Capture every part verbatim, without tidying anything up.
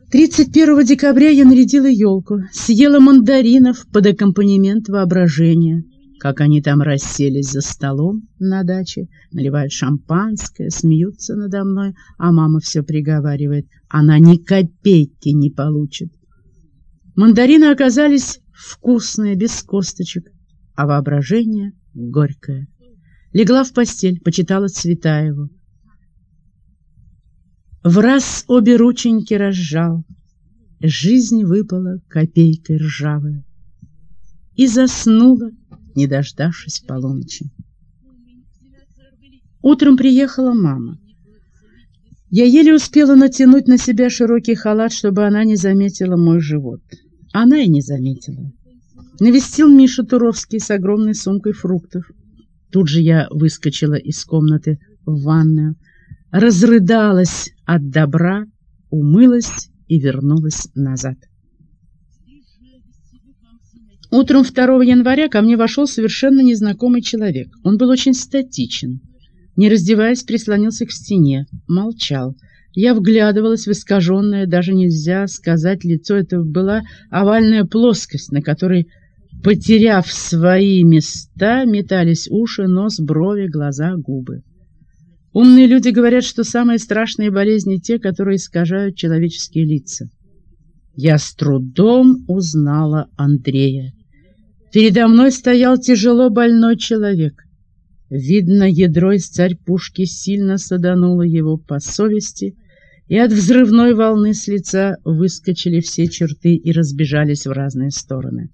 тридцать первого декабря я нарядила елку, съела мандаринов под аккомпанемент воображения. Как они там расселись за столом на даче, наливают шампанское, смеются надо мной, а мама все приговаривает: она ни копейки не получит. Мандарины оказались вкусные, без косточек, а воображение горькое. Легла в постель, почитала Цветаеву. Враз обе рученьки разжал, жизнь выпала копейкой ржавая, и заснула, не дождавшись полуночи. Утром приехала мама. Я еле успела натянуть на себя широкий халат, чтобы она не заметила мой живот. Она и не заметила. Навестил Миша Туровский с огромной сумкой фруктов. Тут же я выскочила из комнаты в ванную, разрыдалась от добра, умылась и вернулась назад. Утром второго января ко мне вошел совершенно незнакомый человек. Он был очень статичен. Не раздеваясь, прислонился к стене, молчал. Я вглядывалась в искаженное, даже нельзя сказать, лицо. Это была овальная плоскость, на которой, потеряв свои места, метались уши, нос, брови, глаза, губы. Умные люди говорят, что самые страшные болезни те, которые искажают человеческие лица. Я с трудом узнала Андрея. Передо мной стоял тяжело больной человек. Видно, ядро из царь-пушки сильно садануло его по совести, и от взрывной волны с лица выскочили все черты и разбежались в разные стороны.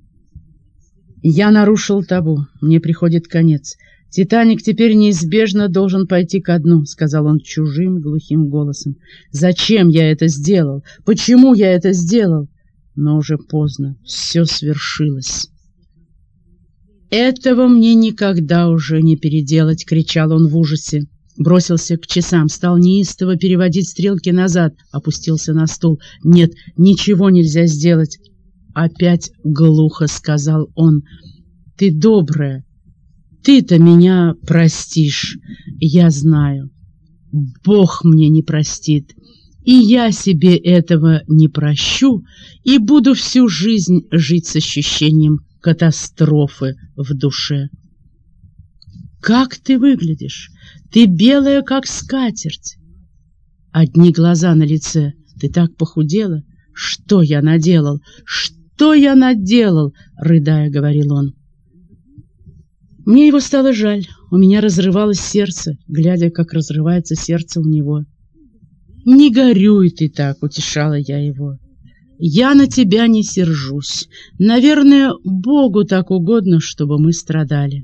Я нарушил табу, мне приходит конец. «Титаник теперь неизбежно должен пойти ко дну», — сказал он чужим глухим голосом. «Зачем я это сделал? Почему я это сделал?» Но уже поздно, все свершилось. «Этого мне никогда уже не переделать!» — кричал он в ужасе. Бросился к часам, стал неистово переводить стрелки назад, опустился на стул. «Нет, ничего нельзя сделать!» Опять глухо сказал он. «Ты добрая, ты-то меня простишь, я знаю. Бог мне не простит, и я себе этого не прощу, и буду всю жизнь жить с ощущением катастрофы в душе. Как ты выглядишь? Ты белая, как скатерть. Одни глаза на лице. Ты так похудела. Что я наделал? Что я наделал? Рыдая, говорил он. Мне его стало жаль. У меня разрывалось сердце, глядя, как разрывается сердце у него. «Не горюй ты так», — утешала я его. «Я на тебя не сержусь. Наверное, Богу так угодно, чтобы мы страдали».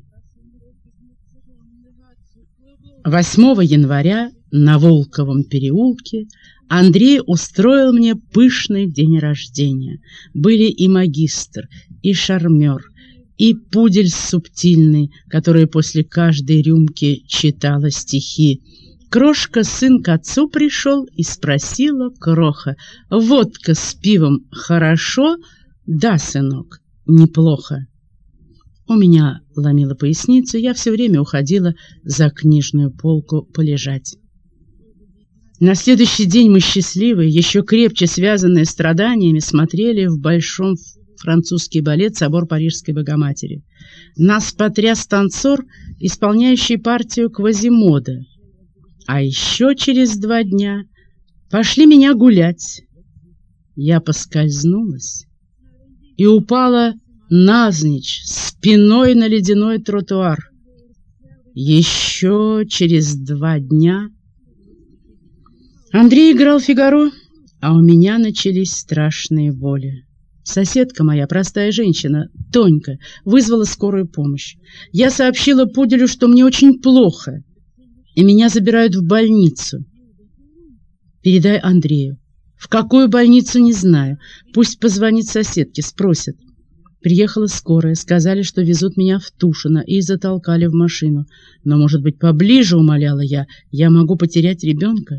восьмого января на Волковом переулке Андрей устроил мне пышный день рождения. Были и магистр, и шармер, и пудель субтильный, которая после каждой рюмки читала стихи. Крошка, сын к отцу пришел, и спросила Кроха: «Водка с пивом хорошо?» «Да, сынок, неплохо». У меня ломило поясницу, я все время уходила за книжную полку полежать. На следующий день мы счастливые, еще крепче связанные страданиями, смотрели в большом французский балет «Собор Парижской Богоматери». Нас потряс танцор, исполняющий партию Квазимода. А еще через два дня пошли меня гулять. Я поскользнулась и упала навзничь, спиной на ледяной тротуар. Еще через два дня Андрей играл Фигаро, а у меня начались страшные боли. Соседка моя, простая женщина, Тонька, вызвала скорую помощь. Я сообщила пуделю, что мне очень плохо, и меня забирают в больницу. Передай Андрею. В какую больницу, не знаю. Пусть позвонит соседке, спросит. Приехала скорая, сказали, что везут меня в Тушино, и затолкали в машину. Но, может быть, поближе, умоляла я, я могу потерять ребенка.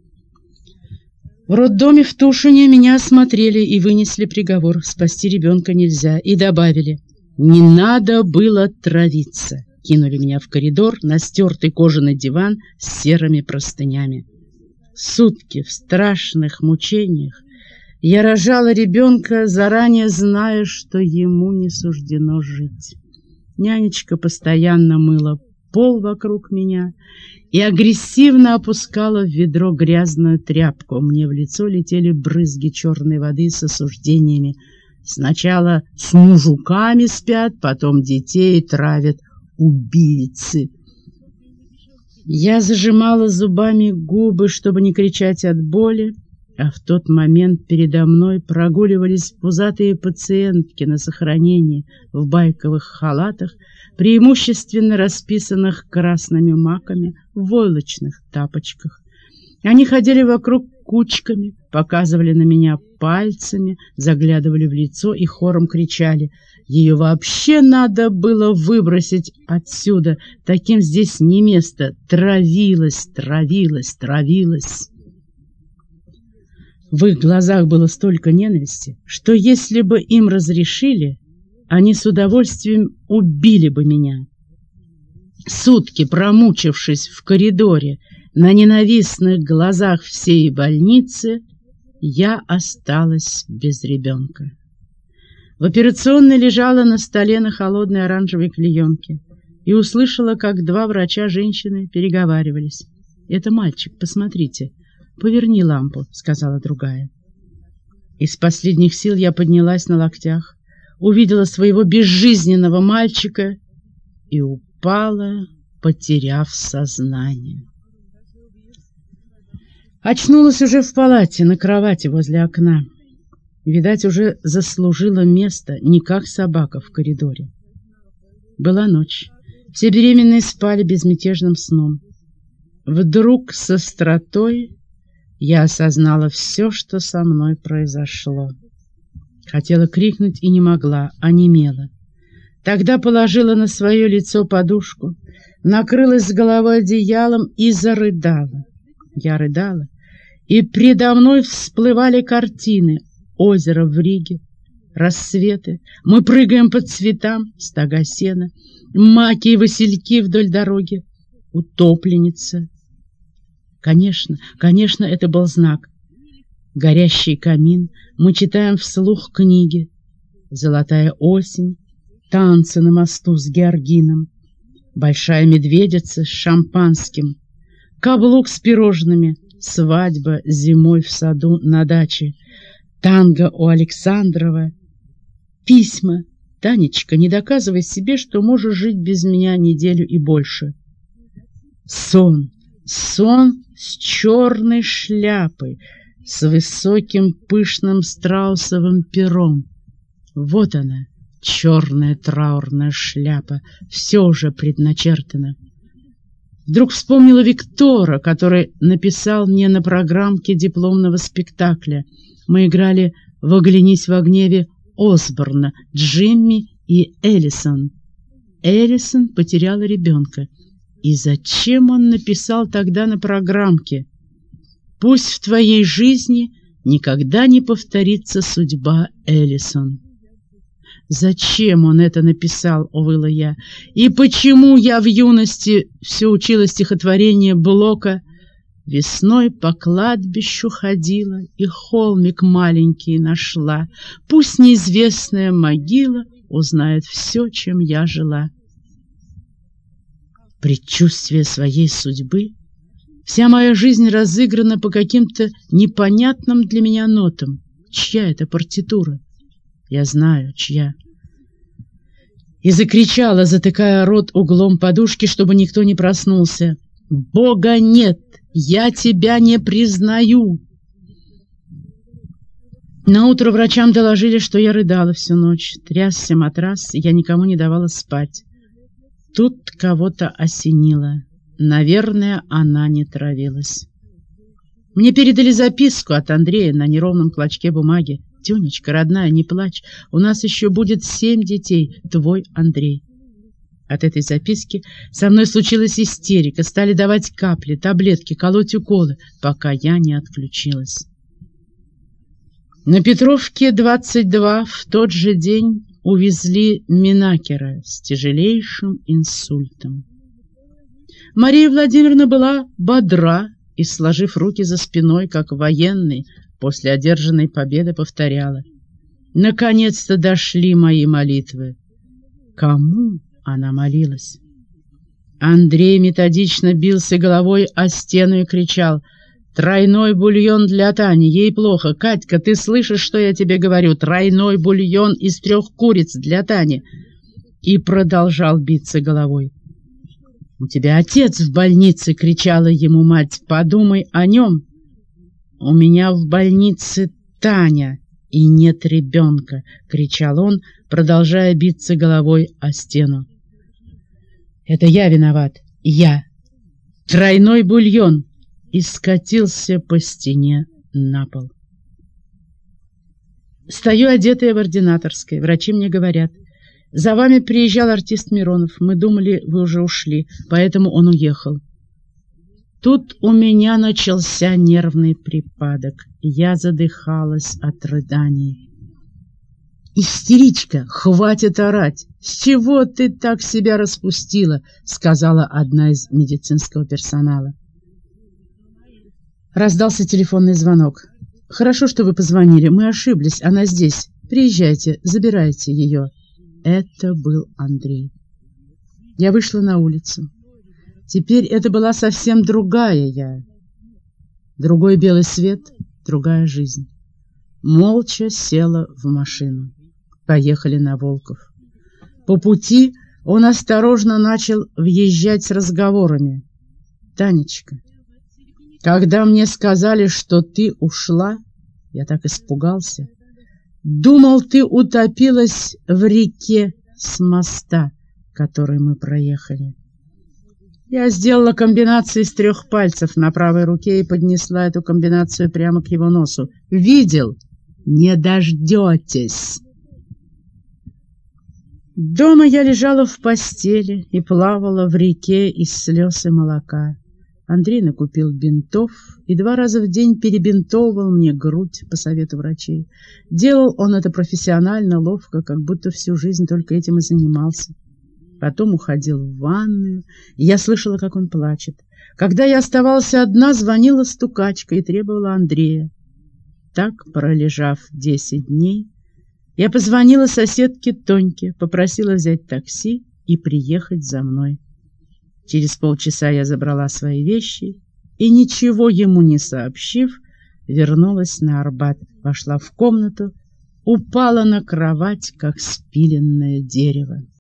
В роддоме в Тушине меня осмотрели и вынесли приговор: спасти ребенка нельзя, и добавили: не надо было травиться. Кинули меня в коридор на стертый кожаный диван с серыми простынями. Сутки в страшных мучениях Я рожала ребенка, заранее зная, что ему не суждено жить. Нянечка постоянно мыла пол вокруг меня и агрессивно опускала в ведро грязную тряпку. Мне в лицо летели брызги черной воды с осуждениями. Сначала с мужиками спят, потом детей травят убийцы. Я зажимала зубами губы, чтобы не кричать от боли, а в тот момент передо мной прогуливались пузатые пациентки на сохранении в байковых халатах, преимущественно расписанных красными маками, в войлочных тапочках. Они ходили вокруг кучками, показывали на меня пальцами, заглядывали в лицо и хором кричали: «Ее вообще надо было выбросить отсюда, таким здесь не место, травилась, травилась, травилась». В их глазах было столько ненависти, что если бы им разрешили, они с удовольствием убили бы меня. Сутки промучившись в коридоре на ненавистных глазах всей больницы, я осталась без ребенка. В операционной лежала на столе на холодной оранжевой клеенке и услышала, как два врача-женщины переговаривались. «Это мальчик, посмотрите. Поверни лампу», — сказала другая. Из последних сил я поднялась на локтях, увидела своего безжизненного мальчика и упала, потеряв сознание. Очнулась уже в палате, на кровати возле окна. Видать, уже заслужила место, не как собака в коридоре. Была ночь. Все беременные спали безмятежным сном. Вдруг с остротой я осознала все, что со мной произошло. Хотела крикнуть и не могла, онемела. Тогда положила на свое лицо подушку, накрылась с головой одеялом и зарыдала. Я рыдала, и предо мной всплывали картины: озеро в Риге, рассветы, мы прыгаем по цветам, стога сена, маки и васильки вдоль дороги, утопленница. Конечно, конечно, это был знак. Горящий камин, мы читаем вслух книги. Золотая осень, танцы на мосту с Георгином, большая медведица с шампанским, каблук с пирожными, свадьба зимой в саду на даче, танго у Александрова, письма. «Танечка, не доказывай себе, что можешь жить без меня неделю и больше». Сон, сон с черной шляпой, с высоким пышным страусовым пером. Вот она, черная траурная шляпа, все уже предначертано. Вдруг вспомнила Виктора, который написал мне на программке дипломного спектакля. Мы играли в «Оглянись в гневе» Осборна, Джимми и Эллисон. Эллисон потеряла ребенка. И зачем он написал тогда на программке: «Пусть в твоей жизни никогда не повторится судьба Эллисон»? Зачем он это написал, увыла я? И почему я в юности все учила стихотворение Блока: «Весной по кладбищу ходила и холмик маленький нашла. Пусть неизвестная могила узнает все, чем я жила». Предчувствие своей судьбы? Вся моя жизнь разыграна по каким-то непонятным для меня нотам. Чья это партитура? Я знаю, чья. И закричала, затыкая рот углом подушки, чтобы никто не проснулся: «Бога нет! Я тебя не признаю!» Наутро врачам доложили, что я рыдала всю ночь. Трясся матрас, и я никому не давала спать. Тут кого-то осенило. Наверное, она не травилась. Мне передали записку от Андрея на неровном клочке бумаги: «Тюнечка, родная, не плачь, у нас еще будет семь детей, твой Андрей». От этой записки со мной случилась истерика, стали давать капли, таблетки, колоть уколы, пока я не отключилась. На Петровке двадцать два в тот же день увезли Минакера с тяжелейшим инсультом. Мария Владимировна была бодра и, сложив руки за спиной, как военный, после одержанной победы повторяла: «Наконец-то дошли мои молитвы». Кому она молилась? Андрей методично бился головой о стену и кричал: «Тройной бульон для Тани, ей плохо. Катька, ты слышишь, что я тебе говорю? Тройной бульон из трех куриц для Тани». И продолжал биться головой. «У тебя отец в больнице!» — кричала ему мать. «Подумай о нем!» «У меня в больнице Таня, и нет ребенка!» — кричал он, продолжая биться головой о стену. «Это я виноват! Я! Тройной бульон!» И скатился по стене на пол. Стою одетая в ординаторской. Врачи мне говорят: «За вами приезжал артист Миронов. Мы думали, вы уже ушли, поэтому он уехал». Тут у меня начался нервный припадок. Я задыхалась от рыданий. «Истеричка, хватит орать! С чего ты так себя распустила?» — сказала одна из медицинского персонала. Раздался телефонный звонок. «Хорошо, что вы позвонили. Мы ошиблись. Она здесь. Приезжайте, забирайте ее». Это был Андрей. Я вышла на улицу. Теперь это была совсем другая я. Другой белый свет, другая жизнь. Молча села в машину. Поехали на Волков. По пути он осторожно начал въезжать с разговорами. «Танечка, когда мне сказали, что ты ушла, я так испугался. Думал, ты утопилась в реке с моста, который мы проехали». Я сделала комбинацию из трех пальцев на правой руке и поднесла эту комбинацию прямо к его носу. «Видел? Не дождетесь!» Дома я лежала в постели и плавала в реке из слез и молока. Андрей накупил бинтов и два раза в день перебинтовывал мне грудь по совету врачей. Делал он это профессионально, ловко, как будто всю жизнь только этим и занимался. Потом уходил в ванную, и я слышала, как он плачет. Когда я оставалась одна, звонила стукачка и требовала Андрея. Так, пролежав десять дней, я позвонила соседке Тоньке, попросила взять такси и приехать за мной. Через полчаса я забрала свои вещи и, ничего ему не сообщив, вернулась на Арбат, вошла в комнату, упала на кровать, как спиленное дерево.